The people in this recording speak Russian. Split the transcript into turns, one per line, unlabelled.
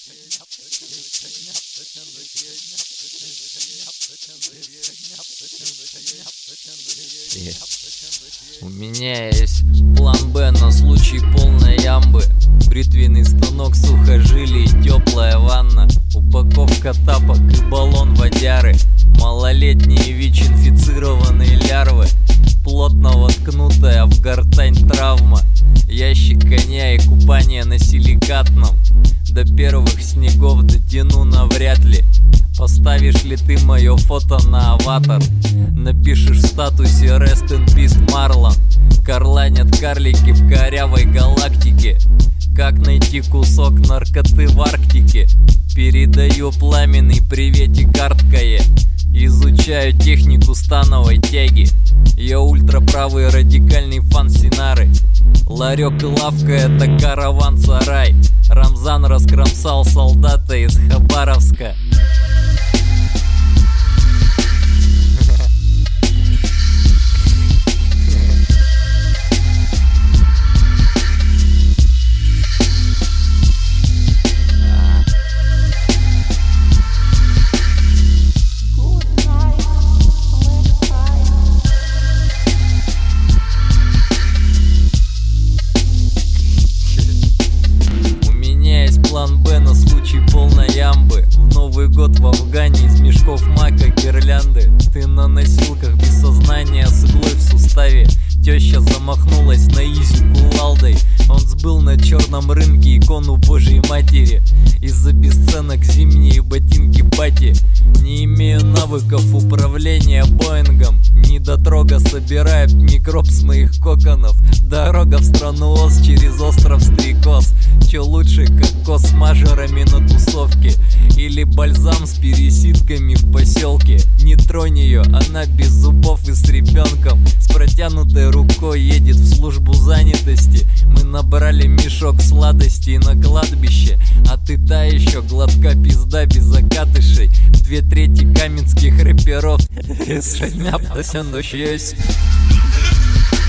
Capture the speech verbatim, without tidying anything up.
У меня есть план Б на случай полной ямбы. Бритвенный станок, сухожилий, теплая ванна, упаковка тапок и баллон водяры, малолетние ВИЧ-инфицированные лярвы, плотно воткнутая в гортань травма, ящик коня и купание на силикатном. До первых снегов дотяну навряд ли. Поставишь ли ты мое фото на аватар? Напишешь в статусе Rest in Peace Marlon. Карланят карлики в корявой галактике. Как найти кусок наркоты в Арктике? Передаю пламенный приветик арткое. Изучаю технику становой тяги. Я ультраправый радикальный фан Синары. Ларек и лавка — это караван-сарай. Рамзан раскромсал солдата из Хабаровска. План Б на случай полной ямбы. В Новый год в Афгане из мешков мака гирлянды. Ты на носилках без сознания с иглой в суставе. Теща замахнулась на Изю кувалдой. Он сбыл на черном рынке икону Божьей Матери. Из-за бесценок зимние ботинки бати. Не имею навыков управления Боингом. Недотрога собирает микроб с моих коконов. Дорога в страну Оз через остров Стрекоз. Че лучше, кокос с мажорами на тусовке или бальзам с пересидками в поселке? Не тронь ее, она без зубов и с ребенком. С протянутой рукой едет в службу занятости. Мы набрали мешок сладостей на кладбище, а ты та еще глотка пизда без закатышей. Две трети каменских рэперов.